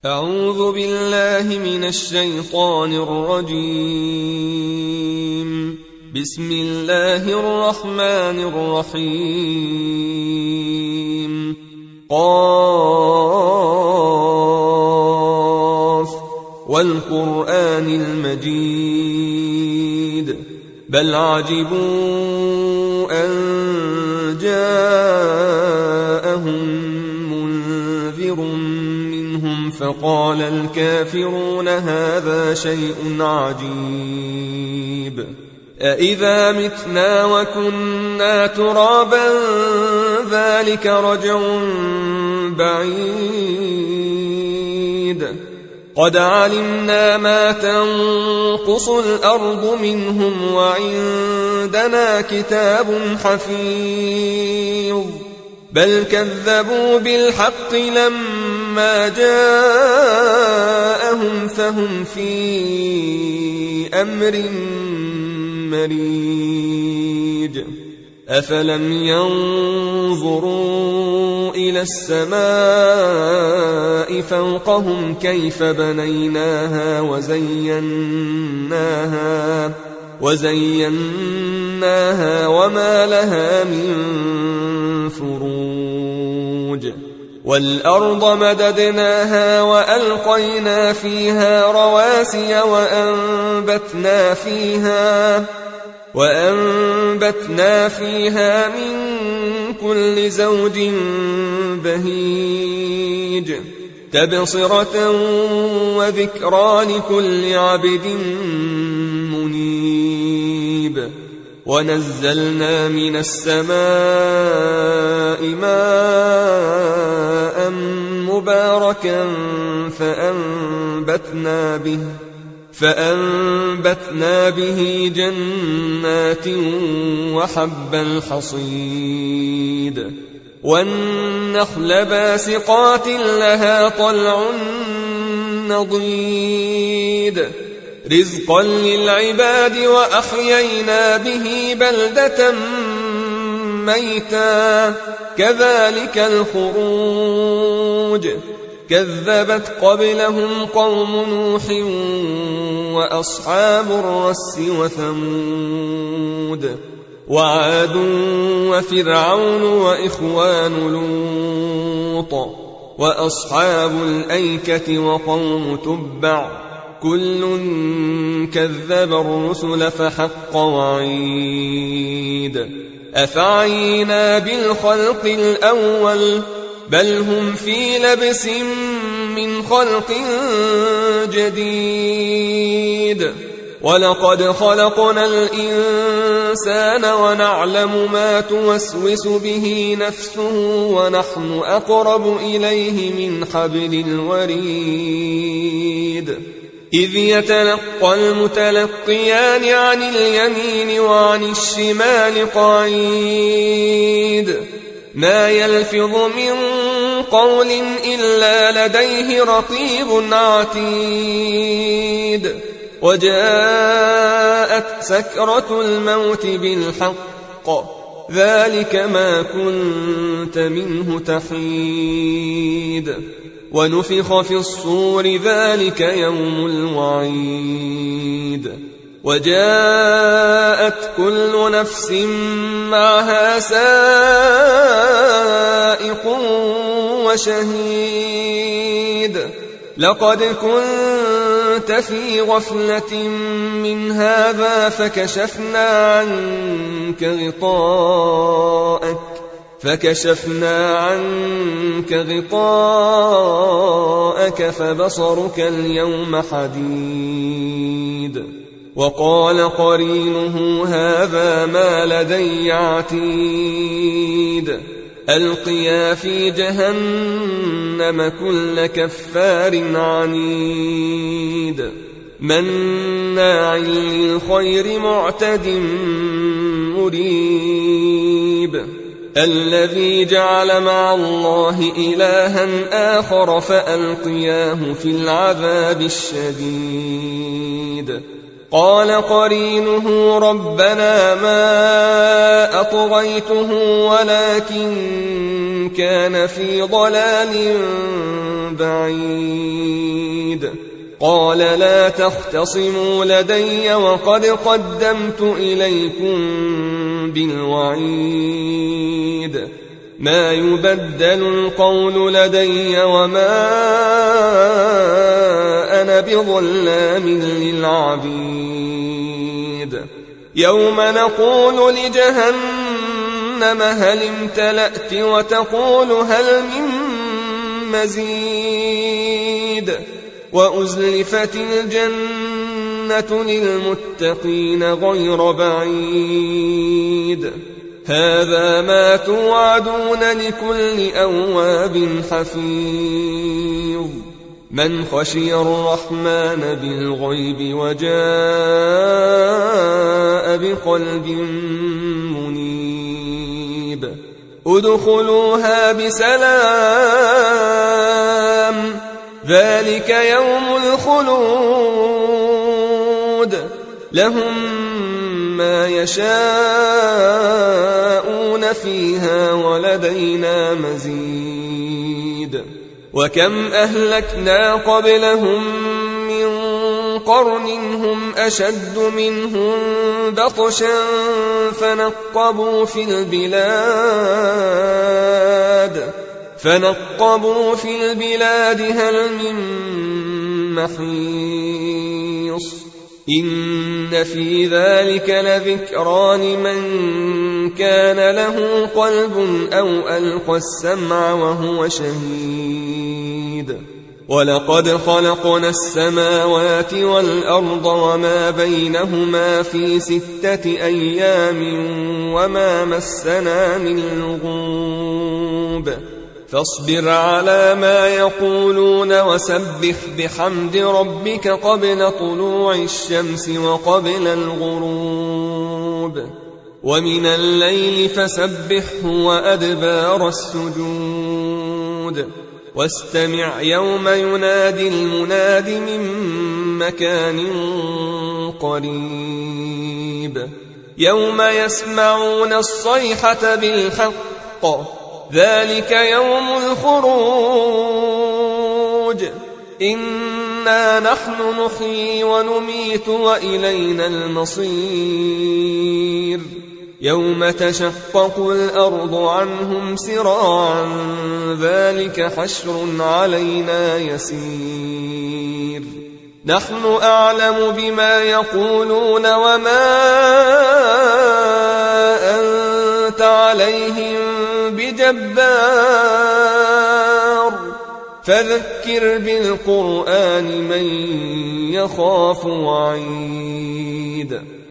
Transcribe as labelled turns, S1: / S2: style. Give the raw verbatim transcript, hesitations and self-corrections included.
S1: أعوذ بالله من الشيطان الرجيم. بسم الله الرحمن الرحيم. قاف والقرآن المجيد بل عجبوا أن جاءهم منذر منهم فقال الكافرون هذا شيء عجيب أإذا متنا وكنا ترابا ذلك رجع بعيد قد علمنا ما تنقص الأرض منهم وعندنا كتاب حفيظ بل كذبوا بالحق لما جاءهم فهم في أمر مريج أفلم ينظروا إلى السماء فوقهم كيف بنيناها وزيناها وزيناها وما لها من فروج والأرض مددناها وألقينا فيها رواسي وأنبتنا فيها وأنبتنا فيها من كل زوج بهيج تبصرة وذكرى لكل عبد منيب ونزلنا من السماء ماء مباركا فأنبتنا به فأنبتنا به جنات وحب الحصيد والنخل باسقات لها طلع نضيد رزقا للعباد وأحيينا به بلدة ميتا كذلك الخروج كذبت قبلهم قوم نوح وأصحاب الرس وثمود وعاد وفرعون وإخوان لوط وأصحاب الأيكة وقوم تبع كل كذب الرسل فحق وعيد أفعينا بالخلق الأول بل هم في لبس من خلق جديد ولقد خلقنا الإنسان ونعلم ما توسوس به نفسه ونحن أقرب إليه من حبل الوريد إذ يتلقى المتلقيان عن اليمين وعن الشمال قعيد ما يلفظ من قول إلا لديه رقيب عتيد وجاءت سكرة الموت بالحق ذلك ما كنت منه تحيد ونفخ في الصور ذلك يوم الوعيد وجاءت كل نفس معها سائق وشهيد لقد كنت في غفلة من هذا فكشفنا عنك غطاءك فكشفنا عنك غطاءك فبصرك اليوم حديد وقال قرينه هذا ما لدي عتيد ألقيا في جهنم كل كفار عنيد مناع للخير معتد مريب الذي جعل مع الله إلها آخر فألقياه في العذاب الشديد قال قرينه ربنا ما أطغيته ولكن كان في ضلال بعيد. قال لا تختصموا لدي وقد قدمت إليكم بالوعيد. ما يبدل القول لدي وما أنا بظلام للعبيد. يوم نقول لجهنم هل امتلأت وتقول هل من مزيد. وأزلفت الجنة للمتقين غير بعيد. هذا ما توعدون لكل أواب حفيظ. من خشي الرحمن بالغيب وجاء بقلب منيب. ادخلوها بسلام ذلك يوم الخلود. لهم ما يشاءون فيها ولدينا مزيد. وكم أهلكنا قبلهم من قرن هم أشد منهم بطشا فنقبوا في البلاد فنقبوا في البلاد هل من محيص. إن في ذلك لذكرى لمن كان له قلب أو ألقى السمع وهو شهيد. ولقد خلقنا السماوات والأرض وما بينهما في ستة أيام وما مسنا من لغوب. فاصبر على ما يقولون وسبح بحمد ربك قبل طلوع الشمس وقبل الغروب. ومن الليل فسبحه وأدبار السجود. واستمع يوم ينادي المناد من مكان قريب. يوم يسمعون الصيحة بالحق ذلك يوم الخروج. إنا نحن نحيي ونميت وإلينا المصير. يوم تشقق الأرض عنهم سراعا ذلك حشر علينا يسير. نحن أعلم بما يقولون وما أنت عليهم بجبار. فذكر بالقرآن من يخاف وعيد.